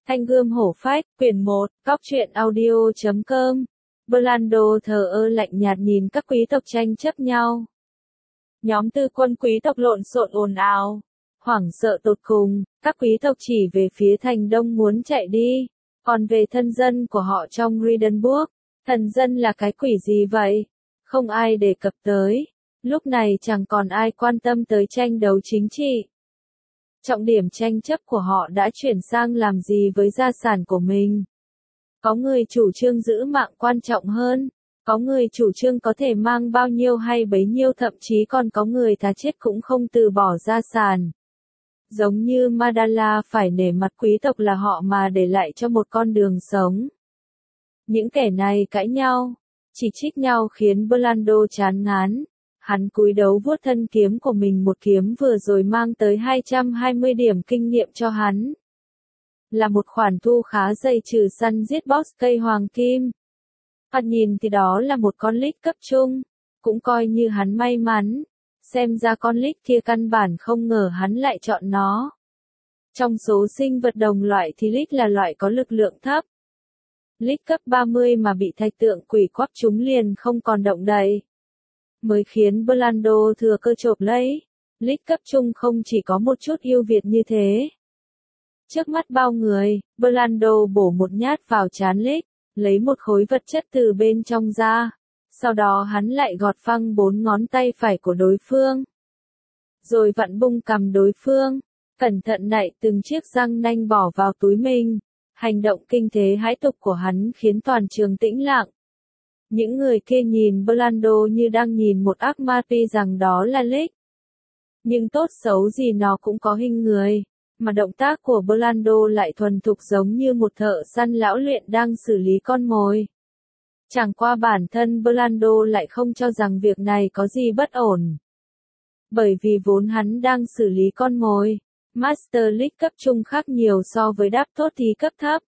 Thanh gươm hổ phách, quyển 1, góc truyện audio.com. Blando thờ ơ lạnh nhạt nhìn các quý tộc tranh chấp nhau. Nhóm tư quân quý tộc lộn xộn ồn ào, hoảng sợ tột cùng, các quý tộc chỉ về phía thành đông muốn chạy đi. Còn về thân dân của họ trong Riedenburg, thần dân là cái quỷ gì vậy? Không ai đề cập tới. Lúc này chẳng còn ai quan tâm tới tranh đấu chính trị. Trọng điểm tranh chấp của họ đã chuyển sang làm gì với gia sản của mình. Có người chủ trương giữ mạng quan trọng hơn, có người chủ trương có thể mang bao nhiêu hay bấy nhiêu, thậm chí còn có người thà chết cũng không từ bỏ gia sản. Giống như Madala phải nể mặt quý tộc là họ mà để lại cho một con đường sống. Những kẻ này cãi nhau, chỉ trích nhau khiến Blando chán ngán. Hắn cúi đầu vuốt thân kiếm của mình, một kiếm vừa rồi mang tới 220 điểm kinh nghiệm cho hắn. Là một khoản thu khá dày trừ săn giết boss cây hoàng kim. Thoạt nhìn thì đó là một con lít cấp trung, cũng coi như hắn may mắn. Xem ra con lít kia căn bản không ngờ hắn lại chọn nó. Trong số sinh vật đồng loại thì lít là loại có lực lượng thấp. Lít cấp 30 mà bị thạch tượng quỷ quắp chúng liền không còn động đậy. Mới khiến Blando thừa cơ chộp lấy. Lít cấp trung không chỉ có một chút ưu việt như thế. Trước mắt bao người, Blando bổ một nhát vào trán lít, lấy một khối vật chất từ bên trong ra. Sau đó hắn lại gọt phăng 4 ngón tay phải của đối phương. Rồi vặn bung cằm đối phương, cẩn thận nạy từng chiếc răng nanh bỏ vào túi mình. Hành động kinh thế hãi tục của hắn khiến toàn trường tĩnh lặng. Những người kia nhìn Blando như đang nhìn một ác ma, tuy rằng đó là Lick. Nhưng tốt xấu gì nó cũng có hình người, mà động tác của Blando lại thuần thục giống như một thợ săn lão luyện đang xử lý con mồi. Chẳng qua bản thân Blando lại không cho rằng việc này có gì bất ổn. Bởi vì vốn hắn đang xử lý con mồi, Master Lick cấp trung khác nhiều so với đáp tốt thì cấp thấp.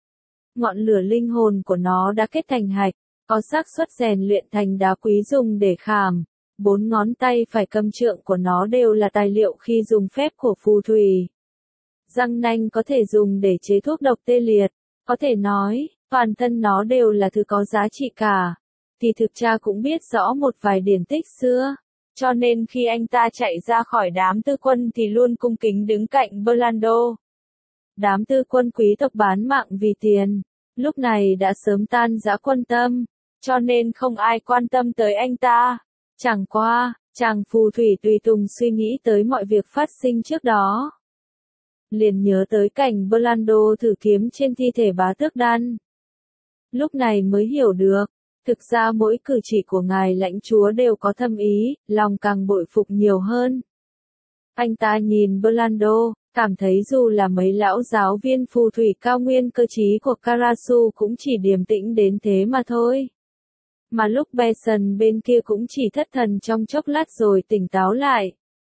Ngọn lửa linh hồn của nó đã kết thành hạch. Có xác suất rèn luyện thành đá quý dùng để khảm. 4 ngón tay phải cầm trượng của nó đều là tài liệu khi dùng phép của phù thủy. Răng nanh có thể dùng để chế thuốc độc tê liệt. Có thể nói, toàn thân nó đều là thứ có giá trị cả. Thì thực cha cũng biết rõ một vài điển tích xưa. Cho nên khi anh ta chạy ra khỏi đám tư quân thì luôn cung kính đứng cạnh Blando. Đám tư quân quý tộc bán mạng vì tiền, lúc này đã sớm tan rã quân tâm. Cho nên không ai quan tâm tới anh ta. Chẳng qua, chàng phù thủy tùy tùng suy nghĩ tới mọi việc phát sinh trước đó. Liền nhớ tới cảnh Blando thử kiếm trên thi thể bá tước đan. Lúc này mới hiểu được, thực ra mỗi cử chỉ của ngài lãnh chúa đều có thâm ý, lòng càng bội phục nhiều hơn. Anh ta nhìn Blando, cảm thấy dù là mấy lão giáo viên phù thủy cao nguyên cơ trí của Karasu cũng chỉ điềm tĩnh đến thế mà thôi. Mà lúc Benson bên kia cũng chỉ thất thần trong chốc lát rồi tỉnh táo lại.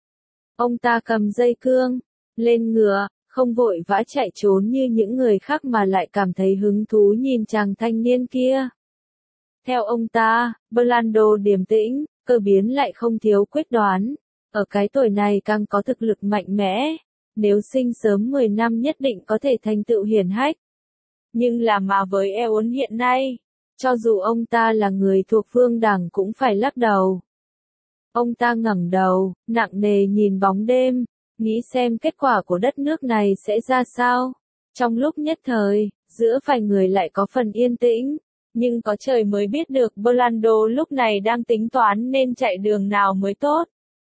Ông ta cầm dây cương, lên ngựa, không vội vã chạy trốn như những người khác mà lại cảm thấy hứng thú nhìn chàng thanh niên kia. Theo ông ta, Blando điềm tĩnh, cơ biến lại không thiếu quyết đoán. Ở cái tuổi này càng có thực lực mạnh mẽ. Nếu sinh sớm 10 năm nhất định có thể thành tựu hiển hách. Nhưng mà với Eon hiện nay, cho dù ông ta là người thuộc vương đảng cũng phải lắc đầu. Ông ta ngẩng đầu, nặng nề nhìn bóng đêm, nghĩ xem kết quả của đất nước này sẽ ra sao. Trong lúc nhất thời, giữa vài người lại có phần yên tĩnh, nhưng có trời mới biết được Blando lúc này đang tính toán nên chạy đường nào mới tốt.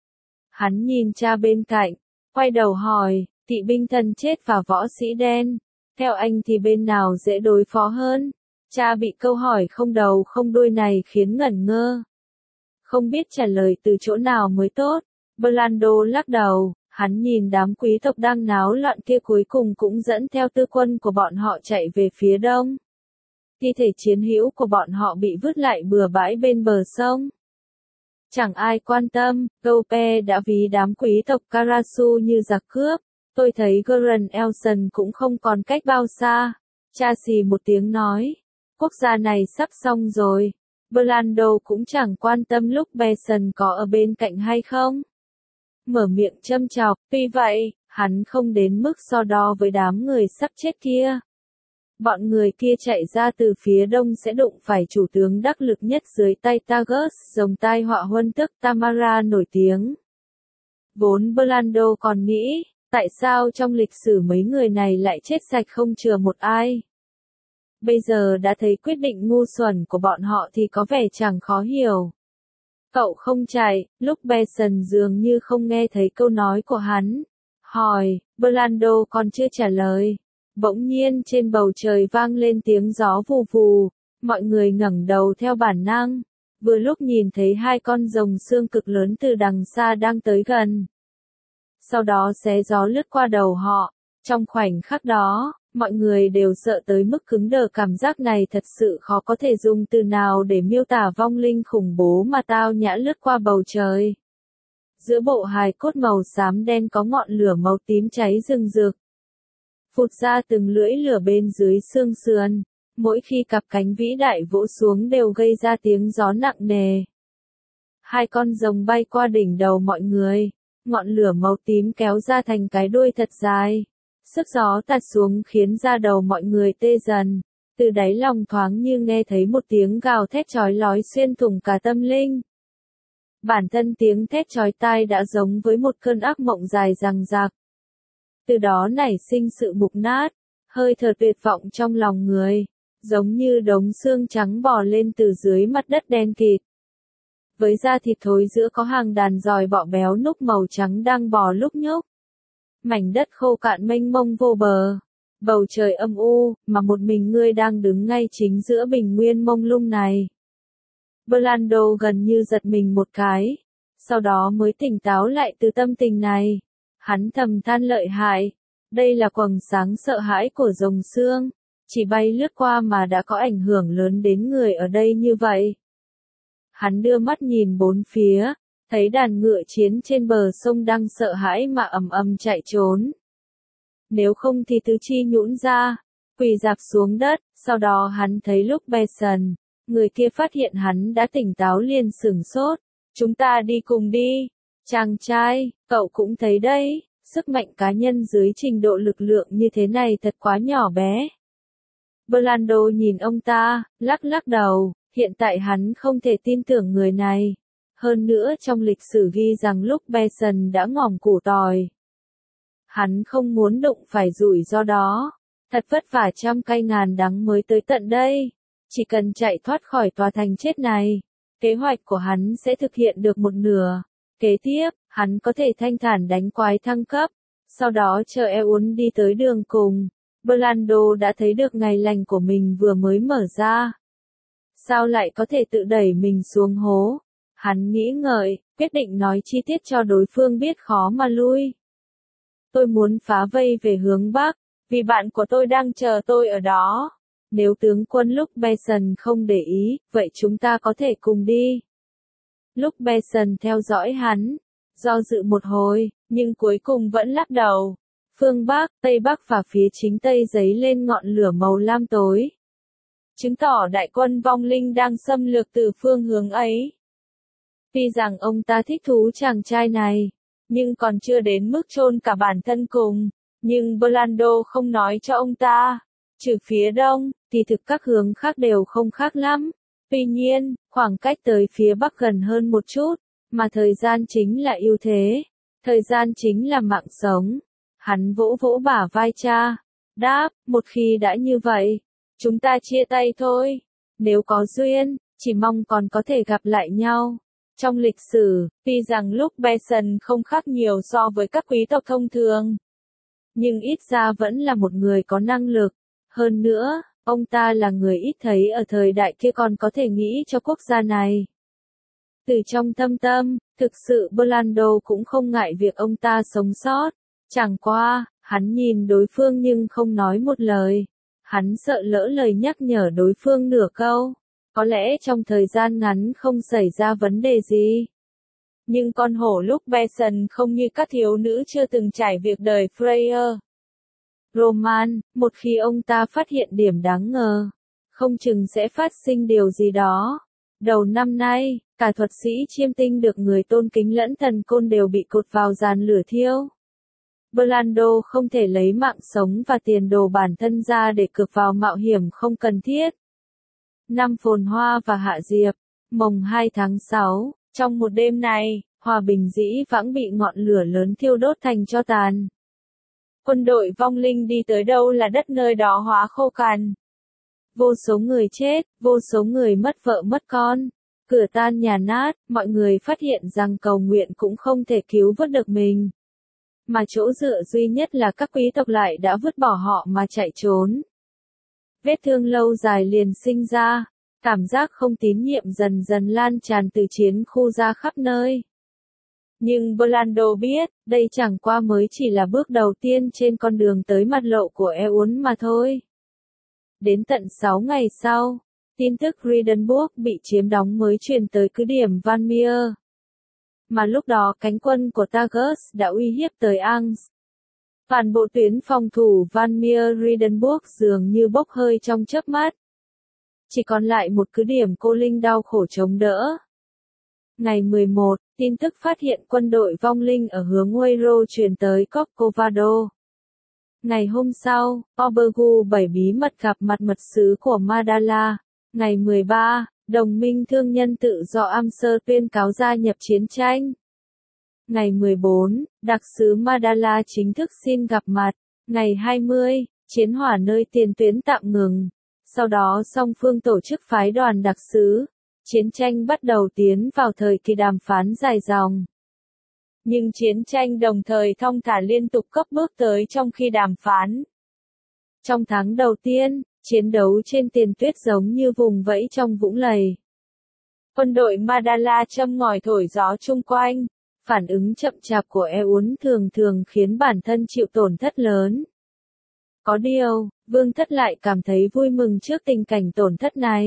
Hắn nhìn cha bên cạnh, quay đầu hỏi, kỵ binh thân chết và võ sĩ đen, theo anh thì bên nào dễ đối phó hơn? Cha bị câu hỏi không đầu không đuôi này khiến ngẩn ngơ. Không biết trả lời từ chỗ nào mới tốt. Blando lắc đầu, hắn nhìn đám quý tộc đang náo loạn kia cuối cùng cũng dẫn theo tư quân của bọn họ chạy về phía đông. Thi thể chiến hữu của bọn họ bị vứt lại bừa bãi bên bờ sông. Chẳng ai quan tâm, Gaupe đã ví đám quý tộc Karasu như giặc cướp. Tôi thấy Goran Elson cũng không còn cách bao xa. Cha xì một tiếng nói. Quốc gia này sắp xong rồi. Blando cũng chẳng quan tâm lúc Benson có ở bên cạnh hay không. Mở miệng châm chọc, tuy vậy, hắn không đến mức so đo với đám người sắp chết kia. Bọn người kia chạy ra từ phía đông sẽ đụng phải chủ tướng đắc lực nhất dưới tay Tagus, rồng tai họa huân tức Tamara nổi tiếng. Vốn Blando còn nghĩ, tại sao trong lịch sử mấy người này lại chết sạch không chừa một ai. Bây giờ đã thấy quyết định ngu xuẩn của bọn họ thì có vẻ chẳng khó hiểu. Cậu không chạy, lúc Benson dường như không nghe thấy câu nói của hắn. Hỏi, Blando còn chưa trả lời. Bỗng nhiên trên bầu trời vang lên tiếng gió vù vù, mọi người ngẩng đầu theo bản năng, vừa lúc nhìn thấy hai con rồng xương cực lớn từ đằng xa đang tới gần. Sau đó xé gió lướt qua đầu họ, trong khoảnh khắc đó, mọi người đều sợ tới mức cứng đờ, cảm giác này thật sự khó có thể dùng từ nào để miêu tả vong linh khủng bố mà tao nhã lướt qua bầu trời. Giữa bộ hài cốt màu xám đen có ngọn lửa màu tím cháy rừng rực. Phụt ra từng lưỡi lửa bên dưới xương sườn, mỗi khi cặp cánh vĩ đại vỗ xuống đều gây ra tiếng gió nặng nề. Hai con rồng bay qua đỉnh đầu mọi người, ngọn lửa màu tím kéo ra thành cái đuôi thật dài. Sức gió tạt xuống khiến da đầu mọi người tê dần, từ đáy lòng thoáng như nghe thấy một tiếng gào thét chói lói xuyên thủng cả tâm linh. Bản thân tiếng thét chói tai đã giống với một cơn ác mộng dài dằng dặc. Từ đó nảy sinh sự mục nát, hơi thở tuyệt vọng trong lòng người, giống như đống xương trắng bò lên từ dưới mặt đất đen kịt. Với da thịt thối giữa có hàng đàn giòi bọ béo núc màu trắng đang bò lúc nhúc. Mảnh đất khô cạn mênh mông vô bờ, bầu trời âm u, mà một mình ngươi đang đứng ngay chính giữa bình nguyên mông lung này. Blando gần như giật mình một cái, sau đó mới tỉnh táo lại từ tâm tình này. Hắn thầm than lợi hại, đây là quầng sáng sợ hãi của rồng xương, chỉ bay lướt qua mà đã có ảnh hưởng lớn đến người ở đây như vậy. Hắn đưa mắt nhìn bốn phía, thấy đàn ngựa chiến trên bờ sông đang sợ hãi mà ầm ầm chạy trốn. Nếu không thì tứ chi nhũn ra, quỳ rạp xuống đất, sau đó hắn thấy lúc Benson, người kia phát hiện hắn đã tỉnh táo liền sửng sốt. Chúng ta đi cùng đi. Chàng trai, cậu cũng thấy đấy, sức mạnh cá nhân dưới trình độ lực lượng như thế này thật quá nhỏ bé. Blando nhìn ông ta, lắc lắc đầu, hiện tại hắn không thể tin tưởng người này. Hơn nữa trong lịch sử ghi rằng lúc Benson đã ngòm củ tỏi. Hắn không muốn đụng phải rủi ro đó. Thật vất vả trăm cay ngàn đắng mới tới tận đây. Chỉ cần chạy thoát khỏi tòa thành chết này, kế hoạch của hắn sẽ thực hiện được một nửa. Kế tiếp, hắn có thể thanh thản đánh quái thăng cấp, sau đó chờ Eun đi tới đường cùng. Blando đã thấy được ngày lành của mình vừa mới mở ra. Sao lại có thể tự đẩy mình xuống hố? Hắn nghĩ ngợi, quyết định nói chi tiết cho đối phương biết khó mà lui. Tôi muốn phá vây về hướng Bắc, vì bạn của tôi đang chờ tôi ở đó. Nếu tướng quân lúc Benson không để ý, vậy chúng ta có thể cùng đi. Lúc Benson theo dõi hắn, do dự một hồi, nhưng cuối cùng vẫn lắc đầu. Phương Bắc, Tây Bắc và phía chính Tây giấy lên ngọn lửa màu lam tối. Chứng tỏ đại quân vong linh đang xâm lược từ phương hướng ấy. Tuy rằng ông ta thích thú chàng trai này, nhưng còn chưa đến mức chôn cả bản thân cùng. Nhưng Blando không nói cho ông ta, trừ phía đông, thì thực các hướng khác đều không khác lắm. Tuy nhiên, khoảng cách tới phía bắc gần hơn một chút, mà thời gian chính là ưu thế. Thời gian chính là mạng sống. Hắn vỗ vỗ bả vai cha. Đáp, một khi đã như vậy, chúng ta chia tay thôi. Nếu có duyên, chỉ mong còn có thể gặp lại nhau. Trong lịch sử, tuy rằng lúc Benson không khác nhiều so với các quý tộc thông thường, nhưng ít ra vẫn là một người có năng lực. Hơn nữa, ông ta là người ít thấy ở thời đại kia còn có thể nghĩ cho quốc gia này. Từ trong thâm tâm, thực sự Blando cũng không ngại việc ông ta sống sót. Chẳng qua, hắn nhìn đối phương nhưng không nói một lời. Hắn sợ lỡ lời nhắc nhở đối phương nửa câu. Có lẽ trong thời gian ngắn không xảy ra vấn đề gì. Nhưng con hổ lúc Benson không như các thiếu nữ chưa từng trải việc đời Freya. Roman, một khi ông ta phát hiện điểm đáng ngờ, không chừng sẽ phát sinh điều gì đó. Đầu năm nay, cả thuật sĩ chiêm tinh được người tôn kính lẫn thần côn đều bị cột vào giàn lửa thiêu. Blando không thể lấy mạng sống và tiền đồ bản thân ra để cược vào mạo hiểm không cần thiết. Năm phồn hoa và hạ diệp, mồng 2 tháng 6, trong một đêm này, hòa bình dĩ vãng bị ngọn lửa lớn thiêu đốt thành tro tàn. Quân đội vong linh đi tới đâu là đất nơi đó hóa khô cằn. Vô số người chết, vô số người mất vợ mất con, cửa tan nhà nát, mọi người phát hiện rằng cầu nguyện cũng không thể cứu vớt được mình. Mà chỗ dựa duy nhất là các quý tộc lại đã vứt bỏ họ mà chạy trốn. Vết thương lâu dài liền sinh ra, cảm giác không tín nhiệm dần dần lan tràn từ chiến khu ra khắp nơi. Nhưng Blando biết, đây chẳng qua mới chỉ là bước đầu tiên trên con đường tới mặt lộ của Eun mà thôi. Đến tận 6 ngày sau, tin tức Riedenburg bị chiếm đóng mới truyền tới cứ điểm Van Mier. Mà lúc đó cánh quân của Tagus đã uy hiếp tới Angst. Toàn bộ tuyến phòng thủ Van Mier Riedenburg dường như bốc hơi trong chớp mắt. Chỉ còn lại một cứ điểm cô linh đau khổ chống đỡ. Ngày 11, tin tức phát hiện quân đội vong linh ở hướng Weiro truyền tới Corcovado. Ngày hôm sau, Obergu 7 bí mật gặp mặt mật sứ của Madala. Ngày 13, đồng minh thương nhân tự do Amser tuyên cáo gia nhập chiến tranh. Ngày 14, đặc sứ Madala chính thức xin gặp mặt. Ngày 20, chiến hỏa nơi tiền tuyến tạm ngừng. Sau đó song phương tổ chức phái đoàn đặc sứ. Chiến tranh bắt đầu tiến vào thời kỳ đàm phán dài dòng. Nhưng chiến tranh đồng thời thong thả liên tục cấp bước tới trong khi đàm phán. Trong tháng đầu tiên, chiến đấu trên tiền tuyết giống như vùng vẫy trong vũng lầy. Quân đội Madala châm ngòi thổi gió chung quanh, phản ứng chậm chạp của Eun thường thường khiến bản thân chịu tổn thất lớn. Có điều, Vương Thất lại cảm thấy vui mừng trước tình cảnh tổn thất này.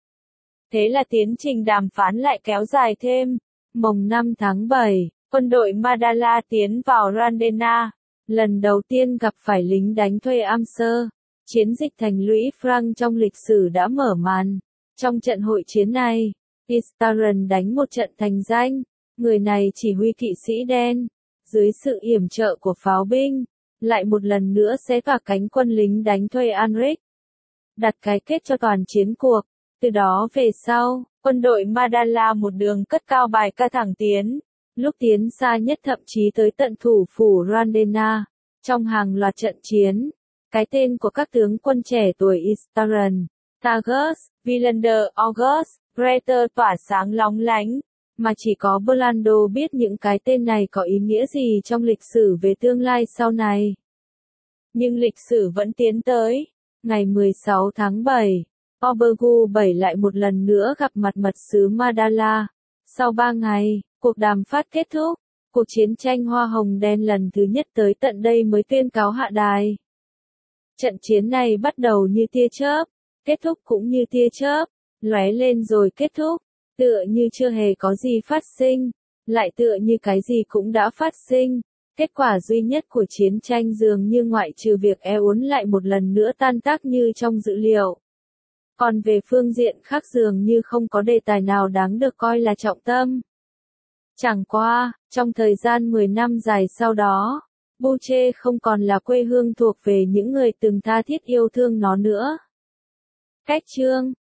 Thế là tiến trình đàm phán lại kéo dài thêm. Mồng 5 tháng 7, quân đội Madala tiến vào Randena, lần đầu tiên gặp phải lính đánh thuê Amser. Chiến dịch thành lũy Franc trong lịch sử đã mở màn. Trong trận hội chiến này, Istaren đánh một trận thành danh. Người này chỉ huy kỵ sĩ đen, dưới sự yểm trợ của pháo binh, lại một lần nữa xé toạc cánh quân lính đánh thuê Anric, đặt cái kết cho toàn chiến cuộc. Từ đó về sau, quân đội Madala một đường cất cao bài ca thẳng tiến, lúc tiến xa nhất thậm chí tới tận thủ phủ Randena. Trong hàng loạt trận chiến, cái tên của các tướng quân trẻ tuổi Istaren, Tagus, Villander, August, Breter tỏa sáng lóng lánh, mà chỉ có Blando biết những cái tên này có ý nghĩa gì trong lịch sử về tương lai sau này. Nhưng lịch sử vẫn tiến tới. Ngày 16 tháng 7, Obergu 7 lại một lần nữa gặp mặt mật sứ Madala. Sau 3 ngày, cuộc đàm phán kết thúc, cuộc chiến tranh hoa hồng đen lần thứ nhất tới tận đây mới tuyên cáo hạ đài. Trận chiến này bắt đầu như tia chớp, kết thúc cũng như tia chớp, lóe lên rồi kết thúc, tựa như chưa hề có gì phát sinh, lại tựa như cái gì cũng đã phát sinh. Kết quả duy nhất của chiến tranh dường như ngoại trừ việc Eun lại một lần nữa tan tác như trong dữ liệu. Còn về phương diện khác dường như không có đề tài nào đáng được coi là trọng tâm. Chẳng qua, trong thời gian 10 năm dài sau đó, Buche không còn là quê hương thuộc về những người từng tha thiết yêu thương nó nữa. Cách chương